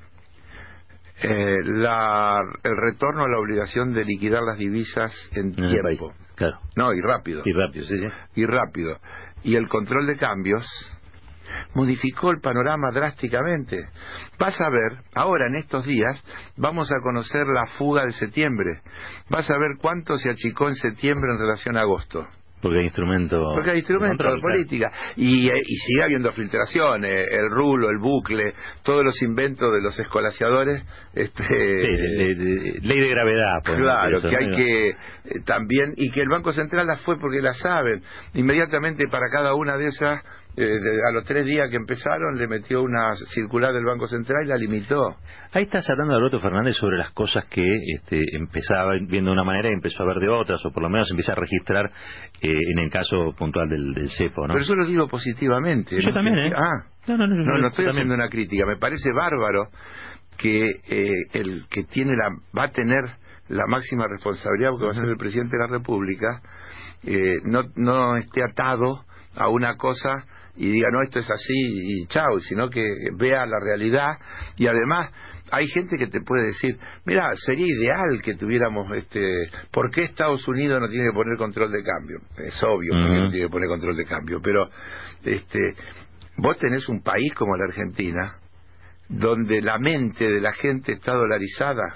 Eh, la, el retorno a la obligación de liquidar las divisas en En el tiempo. país, claro. No, y rápido. Y rápido, sí, sí. Y rápido. Y el control de cambios modificó el panorama drásticamente. Vas a ver, ahora en estos días, vamos a conocer la fuga de septiembre. Vas a ver cuánto se achicó en septiembre en relación a agosto. Porque hay instrumento... Porque hay instrumentos de, de política. Y, y sigue habiendo filtraciones, el rulo, el bucle, todos los inventos de los escolaciadores. Este, sí, de, de, de, ley de gravedad. Claro, eso, que ¿no? hay que eh, también, y que el Banco Central las fue porque las saben. Inmediatamente para cada una de esas, eh, de, a los tres días que empezaron, le metió una circular del Banco Central y la limitó. Ahí estás hablando de Alberto Fernández sobre las cosas que este, empezaba viendo de una manera y empezó a ver de otras, o por lo menos empieza a registrar eh, en el caso puntual del, del cepo, ¿no? Pero yo lo digo positivamente. Yo ¿no? también, ¿eh? Ah, no, no, no, no, no estoy también. haciendo una crítica. Me parece bárbaro que eh, el que tiene la va a tener la máxima responsabilidad, porque va a ser el presidente de la República, eh, no, no esté atado a una cosa y diga, no, esto es así y chao, sino que vea la realidad. Y además hay gente que te puede decir, mira, sería ideal que tuviéramos, este, ¿por qué Estados Unidos no tiene que poner control de cambio? Es obvio uh-huh. que no tiene que poner control de cambio, pero este, vos tenés un país como la Argentina, donde la mente de la gente está dolarizada.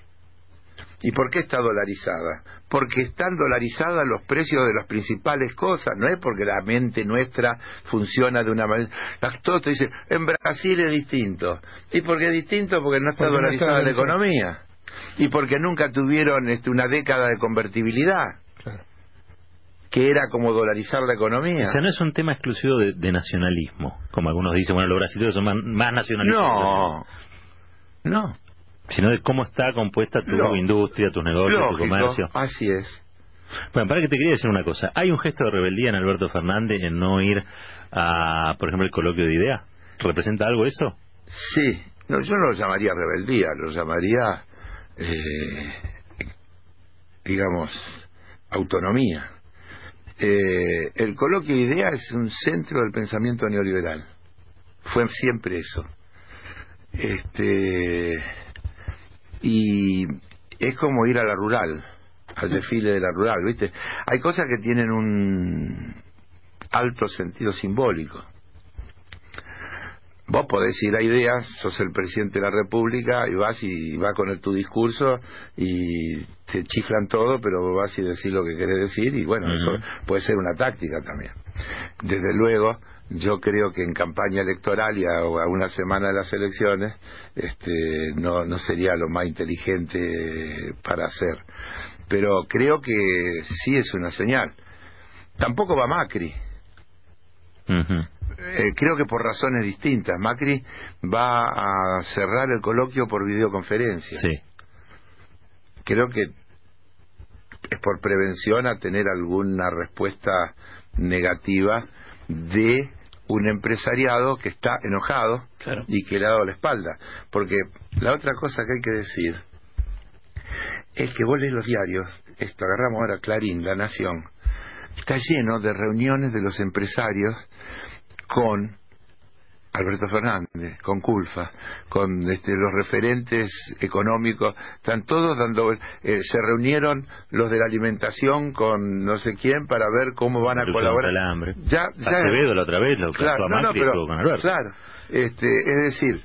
¿Y por qué está dolarizada? Porque están dolarizadas los precios de las principales cosas, no es porque la mente nuestra funciona de una manera. Todos te dicen, en Brasil es distinto. ¿Y por qué es distinto? Porque no está porque dolarizada no está la economía. Y porque nunca tuvieron este, una década de convertibilidad. Claro. Que era como dolarizar la economía. O sea, no es un tema exclusivo de, de nacionalismo, como algunos dicen, bueno, los brasileños son más, más nacionalistas. No, no. Sino de cómo está compuesta tu Lógico. industria, tus negocios, Lógico, tu comercio. Así es. Bueno, para que te quería decir una cosa. ¿Hay un gesto de rebeldía en Alberto Fernández en no ir a, por ejemplo, el coloquio de ideas? ¿Representa algo eso? Sí. No, yo no lo llamaría rebeldía, lo llamaría, eh, digamos, autonomía. Eh, el coloquio de ideas es un centro del pensamiento neoliberal. Fue siempre eso. Este... Y es como ir a la rural, al desfile de la rural, ¿viste? Hay cosas que tienen un alto sentido simbólico. Vos podés ir a ideas, sos el presidente de la República y vas y vas con el, tu discurso y te chiflan todo, pero vas y decís lo que querés decir y bueno, uh-huh. eso puede ser una táctica también. Desde luego, yo creo que en campaña electoral y a, a una semana de las elecciones este, no, no sería lo más inteligente para hacer. Pero creo que sí es una señal. Tampoco va Macri. Uh-huh. Eh, creo que por razones distintas. Macri va a cerrar el coloquio por videoconferencia. Sí. Creo que es por prevención a tener alguna respuesta negativa de un empresariado que está enojado, claro, y que le ha dado la espalda. Porque la otra cosa que hay que decir es que vos lees los diarios, esto agarramos ahora Clarín, La Nación, está lleno de reuniones de los empresarios con Alberto Fernández, con Culfa, con este, los referentes económicos, están todos dando, eh, se reunieron los de la alimentación con no sé quién para ver cómo van a colaborar. El hambre. Ya, ya, Acevedo la otra vez lo claro, a no, Macri, no, pero, estuvo con Alberto. Claro, este, es decir,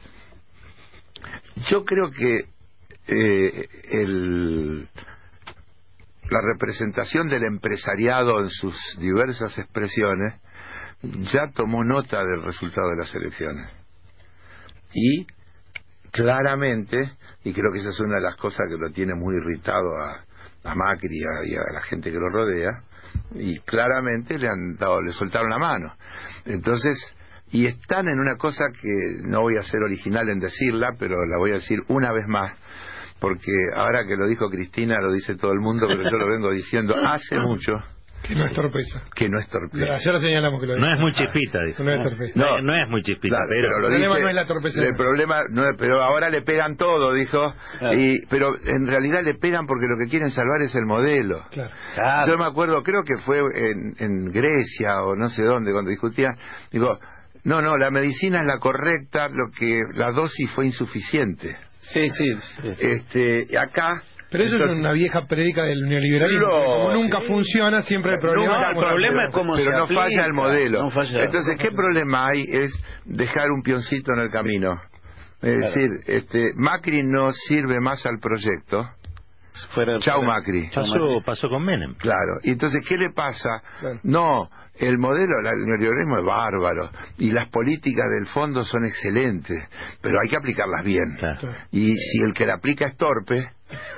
yo creo que eh, el la representación del empresariado en sus diversas expresiones ya tomó nota del resultado de las elecciones. Y claramente, y creo que esa es una de las cosas que lo tiene muy irritado a, a Macri y a, y a la gente que lo rodea, y claramente le han dado, le soltaron la mano. Entonces, y están en una cosa que no voy a ser original en decirla, pero la voy a decir una vez más, porque ahora que lo dijo Cristina lo dice todo el mundo, pero yo lo vengo diciendo hace mucho. Que no es torpeza. Que no es torpeza. Ayer lo señalamos que lo dijo. No es muy chispita, dijo. No es torpeza. No, no es muy chispita, claro, pero, pero lo el problema dice, no es la torpeza. El problema no es, pero ahora le pegan todo, dijo. Claro. Y, pero en realidad le pegan porque lo que quieren salvar es el modelo. Claro. Claro. Yo me acuerdo, creo que fue en, en Grecia o no sé dónde, cuando discutían, digo, no, no, la medicina es la correcta, lo que la dosis fue insuficiente. Sí, sí. sí. Este, acá. Pero eso entonces, es una vieja prédica del neoliberalismo. Lo, como nunca sí. funciona, siempre el problema. No, el problema es cómo pero se no aplica. falla el modelo. No falla. Entonces, ¿qué problema hay? Es dejar un pioncito en el camino. Es claro. decir, este, Macri no sirve más al proyecto. Fuera, Chau fuera. Macri. Pasó, pasó con Menem. Claro. Y entonces, ¿qué le pasa? Claro. No, el modelo, el neoliberalismo es bárbaro y las políticas del fondo son excelentes, pero hay que aplicarlas bien. Claro. Y si el que la aplica es torpe,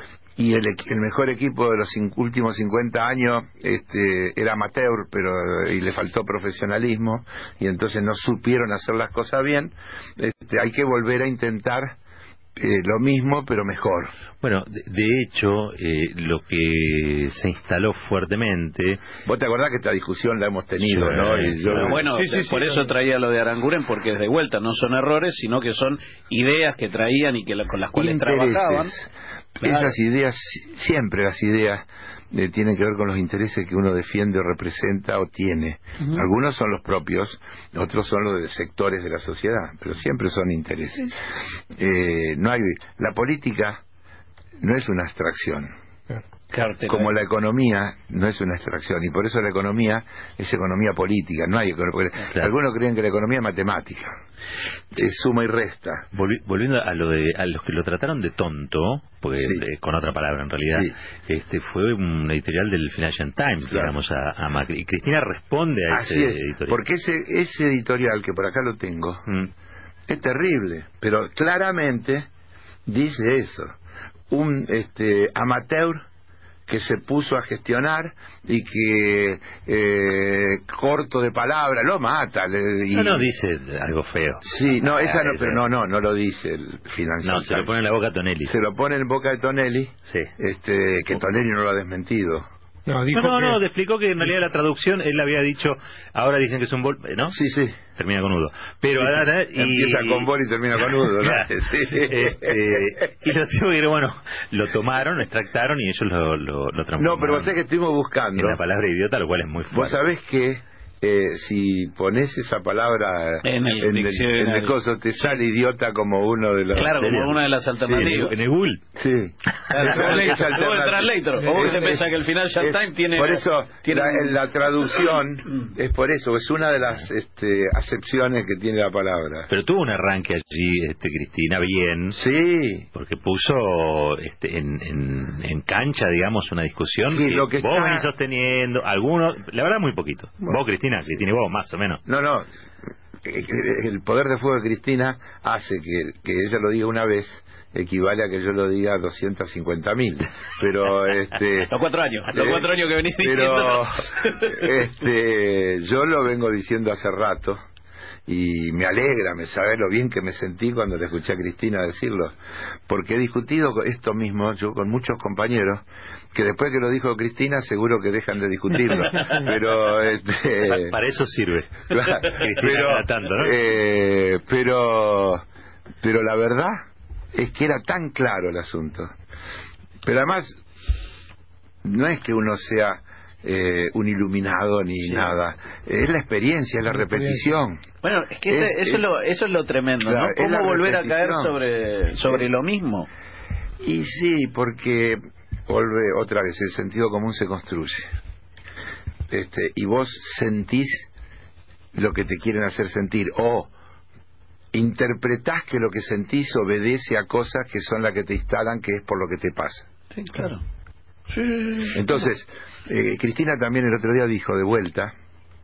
y el, el mejor equipo de los cin- últimos cincuenta años este, era amateur, pero y le faltó profesionalismo, y entonces no supieron hacer las cosas bien, este, hay que volver a intentar eh, lo mismo, pero mejor. Bueno, de, de hecho, eh, lo que se instaló fuertemente... Vos te acordás que esta discusión la hemos tenido, Sí, ¿no? sí, Y yo, Pero bueno, Sí, sí, sí, por eso claro. traía lo de Aranguren, porque de vuelta no son errores, sino que son ideas que traían y que la- con las cuales intereses. trabajaban. Claro. Esas ideas, siempre las ideas eh, tienen que ver con los intereses que uno defiende o representa o tiene. Uh-huh. Algunos son los propios, otros son los de sectores de la sociedad, pero siempre son intereses. Eh, no hay, la política no es una abstracción. Claro, Como la economía no es una abstracción, y por eso la economía es economía política, no hay economía. Claro. Algunos creen que la economía es matemática, es suma y resta. Volvi- volviendo a lo de a los que lo trataron de tonto, porque Sí. eh, con otra palabra en realidad, Sí. este fue un editorial del Financial Times, Claro. digamos, a, a Macri. Y Cristina responde a Así ese es, editorial. porque ese, ese editorial, que por acá lo tengo, Mm. es terrible, pero claramente dice eso. Un este amateur que se puso a gestionar y que eh, corto de palabra lo mata. Le, y, No, no, dice algo feo. Sí, no, esa Ah, no, ese- pero no, no, no lo dice el Financial No, se lo Times. pone en la boca a Tonelli. Se lo pone en boca de Tonelli, Sí. este, que Tonelli no lo ha desmentido. No, dijo No, no, que... no, te explicó que en realidad la traducción, él había dicho, ahora dicen que es un bol, ¿no? Sí, sí. Termina con nudo. Pero ahora... Y... Empieza con bol y termina con nudo, ¿no? Claro. Sí. Este, y los tipos dijeron, bueno, lo tomaron, lo extractaron y ellos lo, lo, lo transformaron. No, pero vos sabés que estuvimos buscando. En la palabra idiota, lo cual es muy fuerte. Vos sabés que eh, si pones esa palabra En el en, diccionario. en el coso, te sale idiota como uno de los... Claro, como una de las alternativas. En el Google. Sí. Claro, Es como el alternativa. Google Translator. O vos Es- te pensás es- que el Financial es- Times tiene... Por eso, tiene la, un- en la traducción es por eso, es una de las este, acepciones que tiene la palabra. Pero tuvo un arranque allí, este, Cristina, bien. Sí. Porque puso este, en, en, en cancha, digamos, una discusión Sí, que, lo que vos está- venís sosteniendo, algunos, la verdad muy poquito. Vos, Cristina, Cristina y vos, más o menos. No, no. El poder de fuego de Cristina hace que, que ella lo diga una vez equivale a que yo lo diga doscientos cincuenta mil, pero este Los cuatro años, los eh, cuatro años que venís pero diciendo. este yo lo vengo diciendo hace rato y me alegra, me sabe lo bien que me sentí cuando le escuché a Cristina decirlo, porque he discutido esto mismo yo con muchos compañeros que después que lo dijo Cristina seguro que dejan de discutirlo, pero este, para, para eso sirve. Claro, pero, cada tanto, ¿no? eh, pero pero la verdad es que era tan claro el asunto, pero además no es que uno sea Eh, un iluminado ni sí. nada, es la experiencia, es la repetición. Bueno, es que ese, es, eso, es lo, eso es lo tremendo, claro, ¿no? ¿Cómo volver a caer sobre, sobre sí. lo mismo? Y sí, porque vuelve otra vez, el sentido común se construye, este, y vos sentís lo que te quieren hacer sentir, o interpretás que lo que sentís obedece a cosas que son las que te instalan, que es por lo que te pasa. Sí, claro. Sí. Entonces, eh, Cristina también el otro día dijo de vuelta,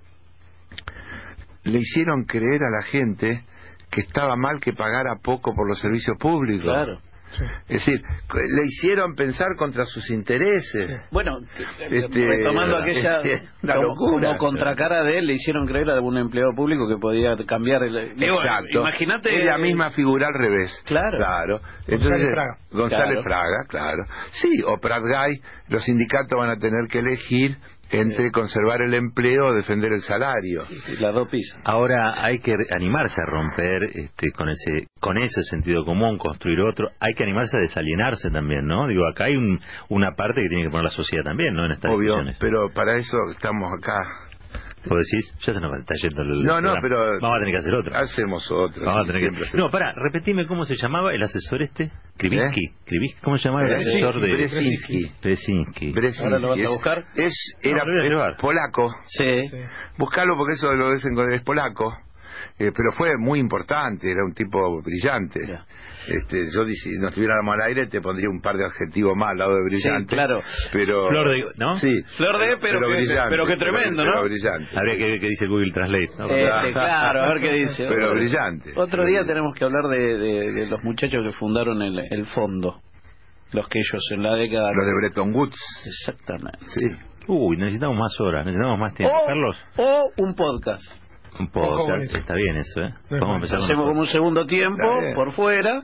le hicieron creer a la gente que estaba mal que pagara poco por los servicios públicos. Claro. Sí. Es decir, le hicieron pensar contra sus intereses. Sí. Bueno, este, retomando aquella la como, locura. como contracara de él, le hicieron creer a algún empleado público que podía cambiar el... Exacto. Imagínate... Es la misma figura al revés. Claro. Claro. Entonces, González Fraga. González claro. Fraga, claro. Sí, o Pratgay, los sindicatos van a tener que elegir entre conservar el empleo o defender el salario. Las dos pisas. Ahora hay que animarse a romper este, con ese con ese sentido común, construir otro. Hay que animarse a desalienarse también, ¿no? Digo, acá hay un, una parte que tiene que poner la sociedad también, ¿no? En estas Obvio, discusiones. pero para eso estamos acá. ¿Vos decís? Ya se nos está yendo el... No, no, programa. pero... Vamos a tener que hacer otro. Hacemos otro. Vamos a tener que... No, pará, repetime cómo se llamaba el asesor este. Krivinsky. ¿Eh? Krivinsky. ¿Cómo se llamaba el asesor de... Bresinski. Bresinski. ¿Ahora lo vas a buscar? Es, era no, es polaco. Sí. sí. Buscalo porque eso lo dicen es polaco. Eh, pero fue muy importante, era un tipo brillante. Yeah. Este, yo si nos tuviéramos al aire te pondría un par de adjetivos más al lado de brillante. Sí, claro. Pero Flor de, ¿no? Sí. Flor de, pero, pero, que, brillante, pero que tremendo, pero, ¿no? Pero brillante. Habría que ver qué dice Google Translate, ¿no? Este, claro, a ver qué dice. Pero brillante. Otro día tenemos que hablar de, de, de los muchachos que fundaron el, el fondo. Los que ellos en la década... Los de Bretton Woods. Exactamente. Sí. Uy, necesitamos más horas, necesitamos más tiempo. O, Carlos. O un podcast. Un podcast, está bien eso, ¿eh? No, Vamos a empezar hacemos como un segundo tiempo, por fuera.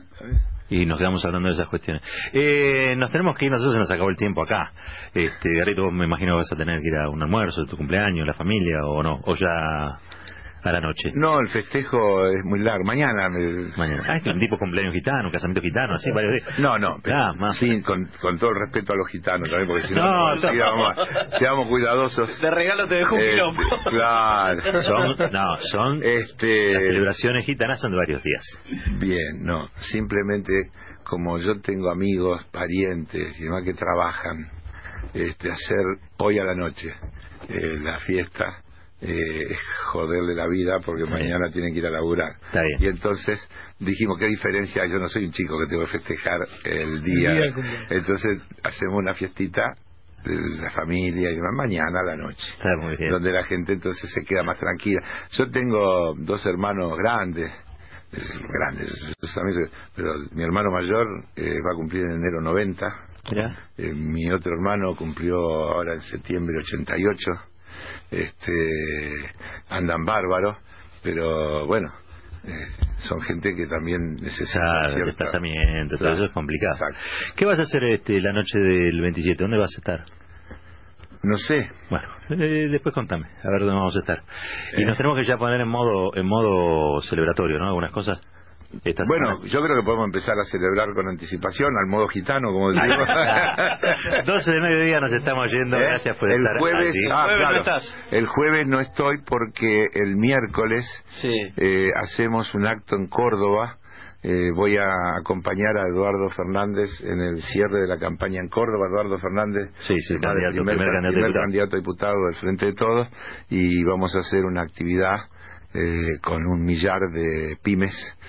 Y nos quedamos hablando de esas cuestiones. Eh, nos tenemos que ir, nosotros se nos acabó el tiempo acá. Este, Garrito, vos me imagino que vas a tener que ir a un almuerzo de tu cumpleaños, la familia, o no, o ya a la noche. No, el festejo es muy largo. Mañana. Me... Mañana. Ah, es que un tipo cumpleaños gitano, un casamiento gitano, así varios días. No, no. Ah, más. Sí, con, con todo el respeto a los gitanos también, porque si no, no, no seamos, seamos cuidadosos. De regalo te dejo un quilombo. Este, claro. Son, no, son. Este... Las celebraciones gitanas son de varios días. Bien, no. Simplemente, como yo tengo amigos, parientes y demás que trabajan, este, hacer hoy a la noche eh, la fiesta. Eh, es joderle la vida porque mañana tienen que ir a laburar. Y entonces dijimos, ¿qué diferencia hay? Yo no soy un chico que tengo que festejar el día. El día entonces hacemos una fiestita de la familia y demás mañana a la noche. Está muy bien. Donde la gente entonces se queda más tranquila. Yo tengo dos hermanos grandes, grandes, pero mi hermano mayor eh, va a cumplir en enero noventa. Eh, mi otro hermano cumplió ahora en septiembre ochenta y ocho. Este, andan bárbaros, pero bueno, eh, son gente que también necesita claro, cierta... desplazamiento, todo claro. Eso es complicado. Exacto. ¿Qué vas a hacer este la noche del veintisiete? ¿Dónde vas a estar? No sé. Bueno, eh, después contame, a ver dónde vamos a estar. Y eh. nos tenemos que ya poner en modo en modo celebratorio, ¿no? Algunas cosas. Esta bueno, semana. Yo creo que podemos empezar a celebrar con anticipación, al modo gitano, como decimos. doce de mediodía nos estamos yendo, ¿Eh? Gracias por el estar jueves, aquí. Ah, el jueves claro, no estás. El jueves no estoy porque el miércoles sí. eh, hacemos un acto en Córdoba. Eh, voy a acompañar a Eduardo Fernández en el cierre de la campaña en Córdoba. Eduardo Fernández, sí, sí, candidato, primer, primer, primer, primer candidato a diputado del Frente de Todos, y vamos a hacer una actividad Eh, con un millar de pymes,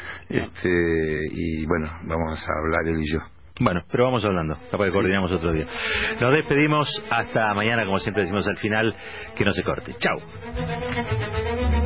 este, y bueno, vamos a hablar él y yo. Bueno, pero vamos hablando, capaz que coordinamos otro día. Nos despedimos hasta mañana, como siempre decimos al final, que no se corte. Chau.